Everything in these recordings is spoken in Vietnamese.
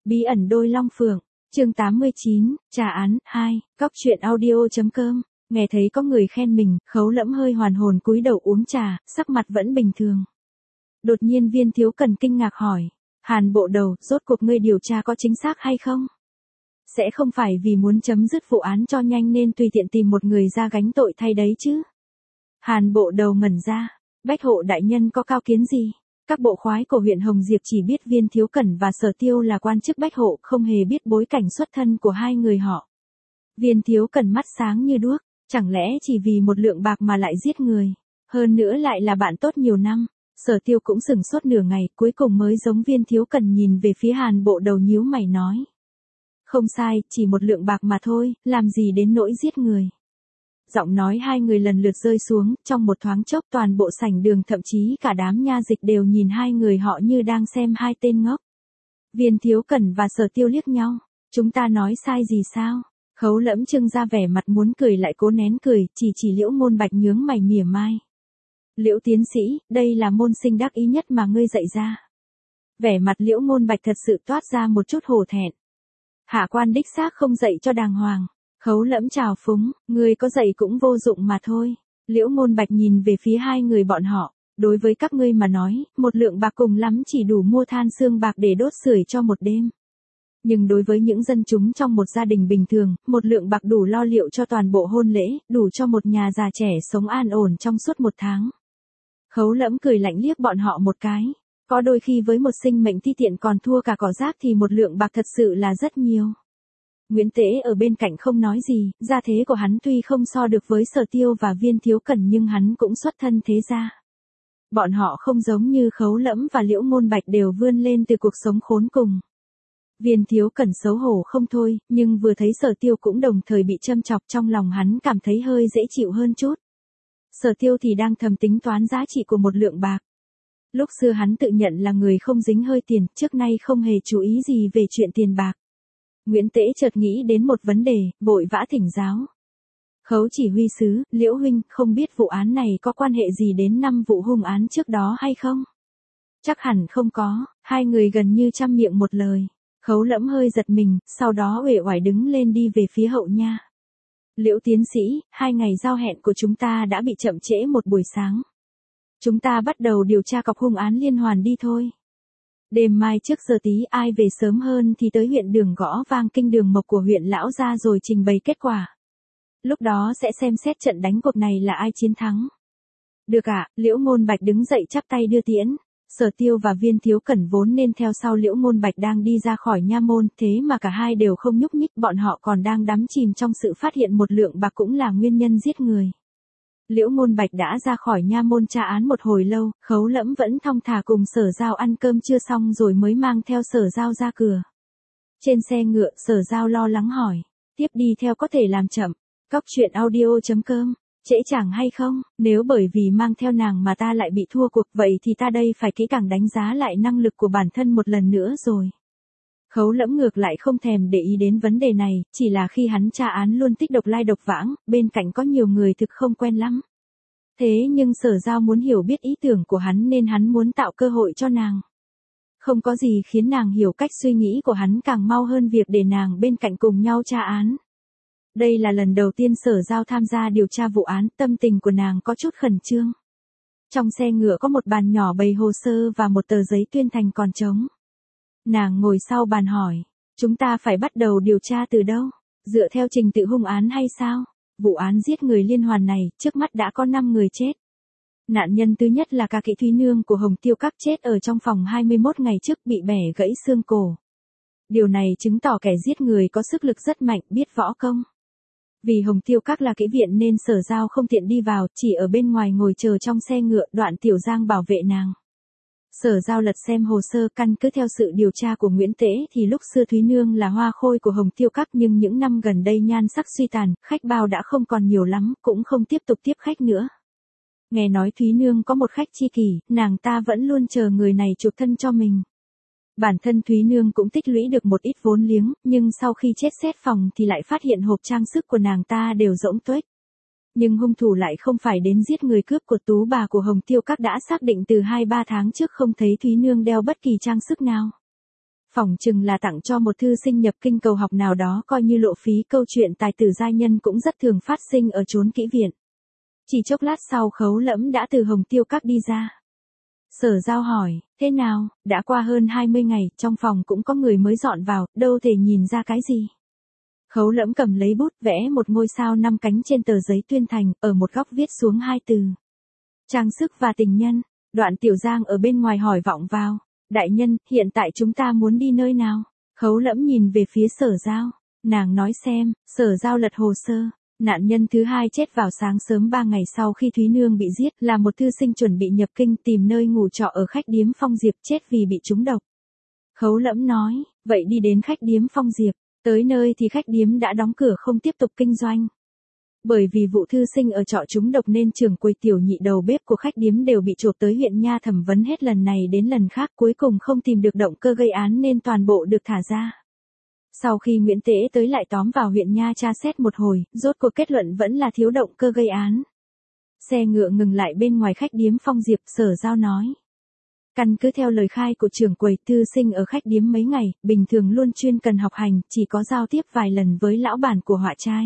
Bí ẩn đôi long phượng, chương 89, trà án, 2, cóc truyện audio.com, nghe thấy có người khen mình, Khấu Lẫm hơi hoàn hồn cúi đầu uống trà, sắc mặt vẫn bình thường. Đột nhiên Viên Thiếu Cần kinh ngạc hỏi, Hàn bộ đầu, rốt cuộc ngươi điều tra có chính xác hay không? Sẽ không phải vì muốn chấm dứt vụ án cho nhanh nên tùy tiện tìm một người ra gánh tội thay đấy chứ? Hàn bộ đầu ngẩn ra, Bách hộ đại nhân có cao kiến gì? Các bộ khoái của huyện Hồng Diệp chỉ biết Viên Thiếu Cẩn và Sở Tiêu là quan chức Bách hộ, không hề biết bối cảnh xuất thân của hai người họ. Viên Thiếu Cẩn mắt sáng như đuốc, chẳng lẽ chỉ vì một lượng bạc mà lại giết người, hơn nữa lại là bạn tốt nhiều năm. Sở Tiêu cũng sửng sốt nửa ngày, cuối cùng mới giống Viên Thiếu Cẩn nhìn về phía Hàn bộ đầu nhíu mày nói. Không sai, chỉ một lượng bạc mà thôi, làm gì đến nỗi giết người. Giọng nói hai người lần lượt rơi xuống, trong một thoáng chốc toàn bộ sảnh đường thậm chí cả đám nha dịch đều nhìn hai người họ như đang xem hai tên ngốc. Viên Thiếu Cẩn và Sở Tiêu liếc nhau, chúng ta nói sai gì sao? Khấu Lẫm trưng ra vẻ mặt muốn cười lại cố nén cười, chỉ Liễu Ngôn Bạch nhướng mày mỉa mai. Liễu tiến sĩ, đây là môn sinh đắc ý nhất mà ngươi dạy ra. Vẻ mặt Liễu Ngôn Bạch thật sự toát ra một chút hổ thẹn. Hạ quan đích xác không dạy cho đàng hoàng. Khấu Lẫm trào phúng, ngươi có dạy cũng vô dụng mà thôi. Liễu Ngôn Bạch nhìn về phía hai người bọn họ, đối với các ngươi mà nói, một lượng bạc cùng lắm chỉ đủ mua than xương bạc để đốt sưởi cho một đêm. Nhưng đối với những dân chúng trong một gia đình bình thường, một lượng bạc đủ lo liệu cho toàn bộ hôn lễ, đủ cho một nhà già trẻ sống an ổn trong suốt một tháng. Khấu Lẫm cười lạnh liếc bọn họ một cái. Có đôi khi với một sinh mệnh ti tiện còn thua cả cỏ rác thì một lượng bạc thật sự là rất nhiều. Nguyễn Tế ở bên cạnh không nói gì, gia thế của hắn tuy không so được với Sở Tiêu và Viên Thiếu Cẩn nhưng hắn cũng xuất thân thế gia. Bọn họ không giống như Khấu Lẫm và Liễu Ngôn Bạch đều vươn lên từ cuộc sống khốn cùng. Viên Thiếu Cẩn xấu hổ không thôi, nhưng vừa thấy Sở Tiêu cũng đồng thời bị châm chọc, trong lòng hắn cảm thấy hơi dễ chịu hơn chút. Sở Tiêu thì đang thầm tính toán giá trị của một lượng bạc. Lúc xưa hắn tự nhận là người không dính hơi tiền, trước nay không hề chú ý gì về chuyện tiền bạc. Nguyễn Tế chợt nghĩ đến một vấn đề, vội vã thỉnh giáo. Khấu chỉ huy sứ, Liễu huynh, không biết vụ án này có quan hệ gì đến 5 vụ hung án trước đó hay không? Chắc hẳn không có, hai người gần như trăm miệng một lời. Khấu Lẫm hơi giật mình, sau đó uể oải đứng lên đi về phía hậu nha. Liễu tiến sĩ, 2 ngày giao hẹn của chúng ta đã bị chậm trễ một buổi sáng. Chúng ta bắt đầu điều tra cọc hung án liên hoàn đi thôi. Đêm mai trước giờ tí ai về sớm hơn thì tới huyện Đường gõ vang kinh đường mộc của huyện Lão gia rồi trình bày kết quả. Lúc đó sẽ xem xét trận đánh cuộc này là ai chiến thắng. Được ạ, Liễu Ngôn Bạch đứng dậy chắp tay đưa tiễn. Sở Tiêu và Viên Thiếu Cẩn vốn nên theo sau Liễu Ngôn Bạch đang đi ra khỏi nha môn, thế mà cả hai đều không nhúc nhích, bọn họ còn đang đắm chìm trong sự phát hiện một lượng bạc cũng là nguyên nhân giết người. Liễu Ngôn Bạch đã ra khỏi nha môn tra án một hồi lâu, Khấu Lẫm vẫn thong thả cùng Sở Giao ăn cơm trưa xong rồi mới mang theo Sở Giao ra cửa. Trên xe ngựa, Sở Giao lo lắng hỏi, tiếp đi theo có thể làm chậm. Cóc truyện audio.com, trễ chẳng hay không, nếu bởi vì mang theo nàng mà ta lại bị thua cuộc vậy thì ta đây phải kỹ càng đánh giá lại năng lực của bản thân một lần nữa rồi. Khấu Lẫm ngược lại không thèm để ý đến vấn đề này, chỉ là khi hắn tra án luôn tích độc lai độc vãng, bên cạnh có nhiều người thực không quen lắm. Thế nhưng Sở Giao muốn hiểu biết ý tưởng của hắn nên hắn muốn tạo cơ hội cho nàng. Không có gì khiến nàng hiểu cách suy nghĩ của hắn càng mau hơn việc để nàng bên cạnh cùng nhau tra án. Đây là lần đầu tiên Sở Giao tham gia điều tra vụ án, tâm tình của nàng có chút khẩn trương. Trong xe ngựa có một bàn nhỏ bày hồ sơ và một tờ giấy tuyên thành còn trống. Nàng ngồi sau bàn hỏi, chúng ta phải bắt đầu điều tra từ đâu? Dựa theo trình tự hung án hay sao? Vụ án giết người liên hoàn này, trước mắt đã có 5 người chết. Nạn nhân thứ nhất là Ca Kỵ Thúy Nương của Hồng Tiêu Các chết ở trong phòng 21 ngày trước bị bẻ gãy xương cổ. Điều này chứng tỏ kẻ giết người có sức lực rất mạnh, biết võ công. Vì Hồng Tiêu Các là kỹ viện nên Sở Giao không tiện đi vào, chỉ ở bên ngoài ngồi chờ trong xe ngựa, Đoạn Tiểu Giang bảo vệ nàng. Sở Giao lật xem hồ sơ, căn cứ theo sự điều tra của Nguyễn Tế thì lúc xưa Thúy Nương là hoa khôi của Hồng Tiêu Các nhưng những năm gần đây nhan sắc suy tàn, khách bao đã không còn nhiều lắm, cũng không tiếp tục tiếp khách nữa. Nghe nói Thúy Nương có một khách tri kỷ, nàng ta vẫn luôn chờ người này chuộc thân cho mình. Bản thân Thúy Nương cũng tích lũy được một ít vốn liếng, nhưng sau khi chết xét phòng thì lại phát hiện hộp trang sức của nàng ta đều rỗng tuếch. Nhưng hung thủ lại không phải đến giết người cướp của tú bà của Hồng Tiêu Các đã xác định từ 2-3 tháng trước không thấy Thúy Nương đeo bất kỳ trang sức nào. Phỏng chừng là tặng cho một thư sinh nhập kinh cầu học nào đó coi như lộ phí. Câu chuyện tài tử giai nhân cũng rất thường phát sinh ở chốn kỹ viện. Chỉ chốc lát sau Khấu Lẫm đã từ Hồng Tiêu Các đi ra. Sở Giao hỏi, thế nào, đã qua hơn 20 ngày, trong phòng cũng có người mới dọn vào, đâu thể nhìn ra cái gì. Khấu Lẫm cầm lấy bút vẽ một ngôi sao 5 cánh trên tờ giấy tuyên thành, ở một góc viết xuống 2 từ. Trang sức và tình nhân. Đoạn Tiểu Giang ở bên ngoài hỏi vọng vào. Đại nhân, hiện tại chúng ta muốn đi nơi nào? Khấu Lẫm nhìn về phía Sở Giao. Nàng nói xem. Sở Giao lật hồ sơ. Nạn nhân thứ 2 chết vào sáng sớm 3 ngày sau khi Thúy Nương bị giết, là một thư sinh chuẩn bị nhập kinh tìm nơi ngủ trọ ở khách điếm Phong Diệp, chết vì bị trúng độc. Khấu Lẫm nói, vậy đi đến khách điếm Phong Diệp, tới nơi thì khách điếm đã đóng cửa không tiếp tục kinh doanh. Bởi vì vụ thư sinh ở trọ trúng độc nên trưởng quầy tiểu nhị đầu bếp của khách điếm đều bị chộp tới huyện nha thẩm vấn hết lần này đến lần khác, cuối cùng không tìm được động cơ gây án nên toàn bộ được thả ra. Sau khi Nguyễn Tế tới lại tóm vào huyện nha tra xét một hồi, rốt cuộc kết luận vẫn là thiếu động cơ gây án. Xe ngựa ngừng lại bên ngoài khách điếm Phong Diệp, Sở Giao nói. Căn cứ theo lời khai của trưởng quầy, thư sinh ở khách điếm mấy ngày, bình thường luôn chuyên cần học hành, chỉ có giao tiếp vài lần với lão bản của họa trai.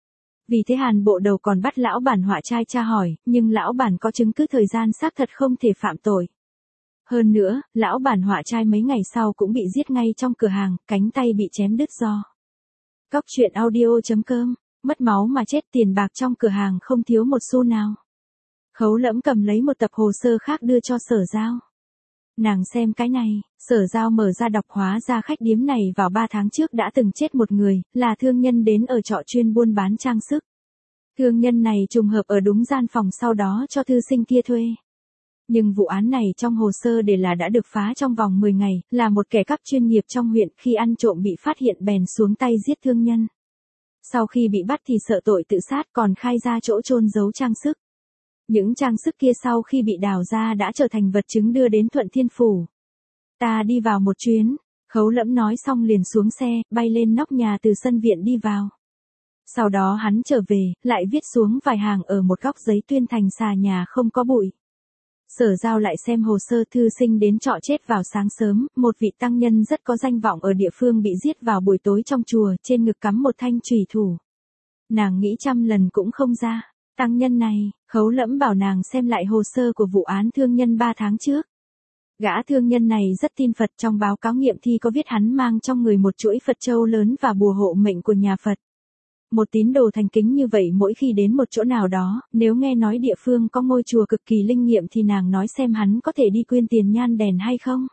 Vì thế Hàn Bộ Đầu còn bắt lão bản họa trai tra hỏi, nhưng lão bản có chứng cứ thời gian xác thật không thể phạm tội. Hơn nữa, lão bản họa trai mấy ngày sau cũng bị giết ngay trong cửa hàng, cánh tay bị chém đứt do. Cóc truyện audio.com, mất máu mà chết, tiền bạc trong cửa hàng không thiếu một xu nào. Khấu Lẫm cầm lấy một tập hồ sơ khác đưa cho Sở Giao. Nàng xem cái này. Sở Giao mở ra đọc, hóa ra khách điếm này vào 3 tháng trước đã từng chết một người, là thương nhân đến ở trọ chuyên buôn bán trang sức. Thương nhân này trùng hợp ở đúng gian phòng sau đó cho thư sinh kia thuê. Nhưng vụ án này trong hồ sơ để là đã được phá trong vòng 10 ngày, là một kẻ cắp chuyên nghiệp trong huyện, khi ăn trộm bị phát hiện bèn xuống tay giết thương nhân. Sau khi bị bắt thì sợ tội tự sát, còn khai ra chỗ chôn giấu trang sức. Những trang sức kia sau khi bị đào ra đã trở thành vật chứng đưa đến Thuận Thiên Phủ. Ta đi vào một chuyến. Khấu Lẫm nói xong liền xuống xe, bay lên nóc nhà từ sân viện đi vào. Sau đó hắn trở về, lại viết xuống vài hàng ở một góc giấy tuyên thành xà nhà không có bụi. Sở Giao lại xem hồ sơ, thư sinh đến trọ chết vào sáng sớm, một vị tăng nhân rất có danh vọng ở địa phương bị giết vào buổi tối trong chùa, trên ngực cắm một thanh chùy thủ. Nàng nghĩ trăm lần cũng không ra. Tăng nhân này, Khấu Lẫm bảo nàng xem lại hồ sơ của vụ án thương nhân 3 tháng trước. Gã thương nhân này rất tin Phật, trong báo cáo nghiệm thi có viết hắn mang trong người một chuỗi Phật châu lớn và bùa hộ mệnh của nhà Phật. Một tín đồ thành kính như vậy mỗi khi đến một chỗ nào đó, nếu nghe nói địa phương có ngôi chùa cực kỳ linh nghiệm thì nàng nói xem hắn có thể đi quyên tiền nhan đèn hay không.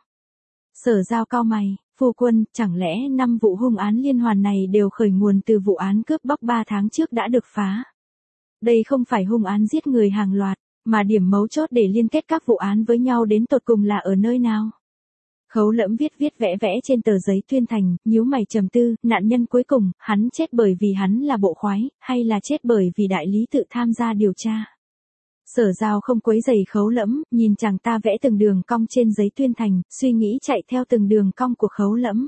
Sở Giao cau mày, phu quân, chẳng lẽ 5 vụ hung án liên hoàn này đều khởi nguồn từ vụ án cướp bóc 3 tháng trước đã được phá? Đây không phải hung án giết người hàng loạt, mà điểm mấu chốt để liên kết các vụ án với nhau đến tột cùng là ở nơi nào? Khấu Lẫm viết vẽ trên tờ giấy tuyên thành, nhíu mày trầm tư, nạn nhân cuối cùng, hắn chết bởi vì hắn là bộ khoái, hay là chết bởi vì đại lý tự tham gia điều tra? Sở Giao không quấy rầy Khấu Lẫm, nhìn chàng ta vẽ từng đường cong trên giấy tuyên thành, suy nghĩ chạy theo từng đường cong của Khấu Lẫm.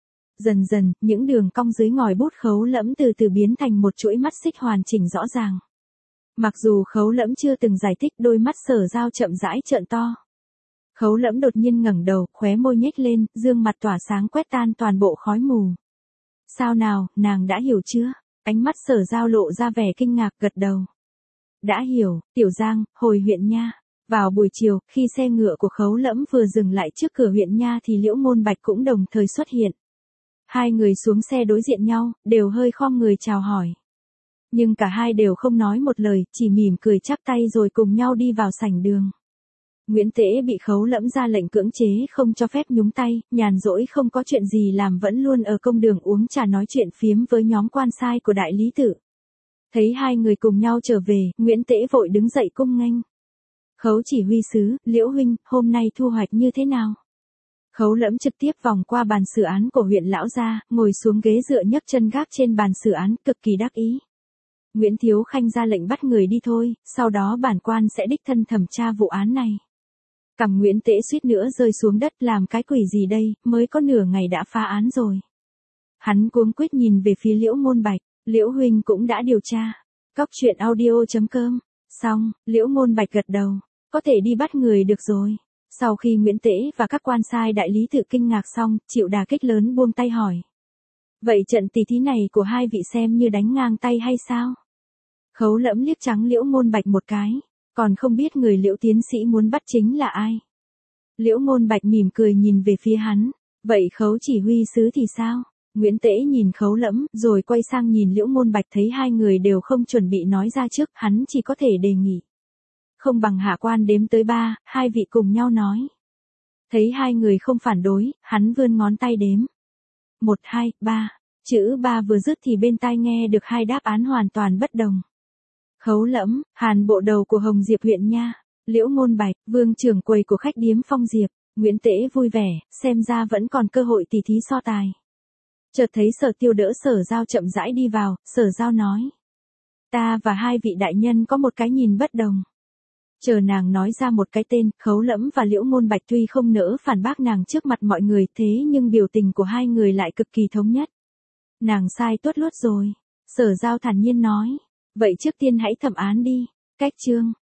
Dần dần, những đường cong dưới ngòi bút Khấu Lẫm từ từ biến thành một chuỗi mắt xích hoàn chỉnh rõ ràng. Mặc dù Khấu Lẫm chưa từng giải thích, đôi mắt Sở Giao chậm rãi trợn to. Khấu Lẫm đột nhiên ngẩng đầu, khóe môi nhếch lên, dương mặt tỏa sáng quét tan toàn bộ khói mù. Sao nào, nàng đã hiểu chưa? Ánh mắt Sở Giao lộ ra vẻ kinh ngạc, gật đầu. Đã hiểu. Tiểu Giang, hồi huyện nha. Vào buổi chiều, khi xe ngựa của Khấu Lẫm vừa dừng lại trước cửa huyện nha thì Liễu Môn Bạch cũng đồng thời xuất hiện. Hai người xuống xe đối diện nhau, đều hơi khom người chào hỏi. Nhưng cả hai đều không nói một lời, chỉ mỉm cười chắp tay rồi cùng nhau đi vào sảnh đường. Nguyễn Tế bị Khấu Lẫm ra lệnh cưỡng chế không cho phép nhúng tay, nhàn rỗi không có chuyện gì làm vẫn luôn ở công đường uống trà nói chuyện phiếm với nhóm quan sai của đại lý tự. Thấy hai người cùng nhau trở về, Nguyễn Tế vội đứng dậy cung nghênh. Khấu chỉ huy sứ, Liễu huynh, hôm nay thu hoạch như thế nào? Khấu Lẫm trực tiếp vòng qua bàn xử án của huyện lão gia, ngồi xuống ghế dựa nhấc chân gác trên bàn xử án, cực kỳ đắc ý. Nguyễn Thiếu Khanh ra lệnh bắt người đi thôi, sau đó bản quan sẽ đích thân thẩm tra vụ án này. Cằm Nguyễn Tế suýt nữa rơi xuống đất, làm cái quỷ gì đây, mới có nửa ngày đã phá án rồi. Hắn cuống quýt nhìn về phía Liễu Môn Bạch, Liễu huynh cũng đã điều tra. Cóc truyện audio.com. Xong, Liễu Môn Bạch gật đầu, có thể đi bắt người được rồi. Sau khi Nguyễn Tễ và các quan sai đại lý tự kinh ngạc xong, chịu đả kích lớn buông tay hỏi. Vậy trận tỷ thí này của hai vị xem như đánh ngang tay hay sao? Khấu Lẫm liếc trắng Liễu Ngôn Bạch một cái, còn không biết người Liễu tiến sĩ muốn bắt chính là ai. Liễu Ngôn Bạch mỉm cười nhìn về phía hắn, vậy Khấu chỉ huy sứ thì sao? Nguyễn Tễ nhìn Khấu Lẫm, rồi quay sang nhìn Liễu Ngôn Bạch, thấy hai người đều không chuẩn bị nói ra trước, hắn chỉ có thể đề nghị. Không bằng hạ quan đếm tới 3, hai vị cùng nhau nói. Thấy hai người không phản đối, hắn vươn ngón tay đếm. 1, 2, 3, chữ 3 vừa dứt thì bên tai nghe được hai đáp án hoàn toàn bất đồng. Khấu Lẫm, Hàn bộ đầu của Hồng Diệp huyện nha. Liễu Ngôn Bạch, Vương trưởng quầy của khách điếm Phong Diệp. Nguyễn Tễ vui vẻ, xem ra vẫn còn cơ hội tỷ thí so tài. Chợt thấy Sở Tiêu đỡ Sở Giao chậm rãi đi vào, Sở Giao nói. Ta và hai vị đại nhân có một cái nhìn bất đồng. Chờ nàng nói ra một cái tên, Khấu Lẫm và Liễu Ngôn Bạch tuy không nỡ phản bác nàng trước mặt mọi người, thế nhưng biểu tình của hai người lại cực kỳ thống nhất. Nàng sai tuốt luốt rồi. Sở Giao thản nhiên nói. Vậy trước tiên hãy thẩm án đi. Cách chương.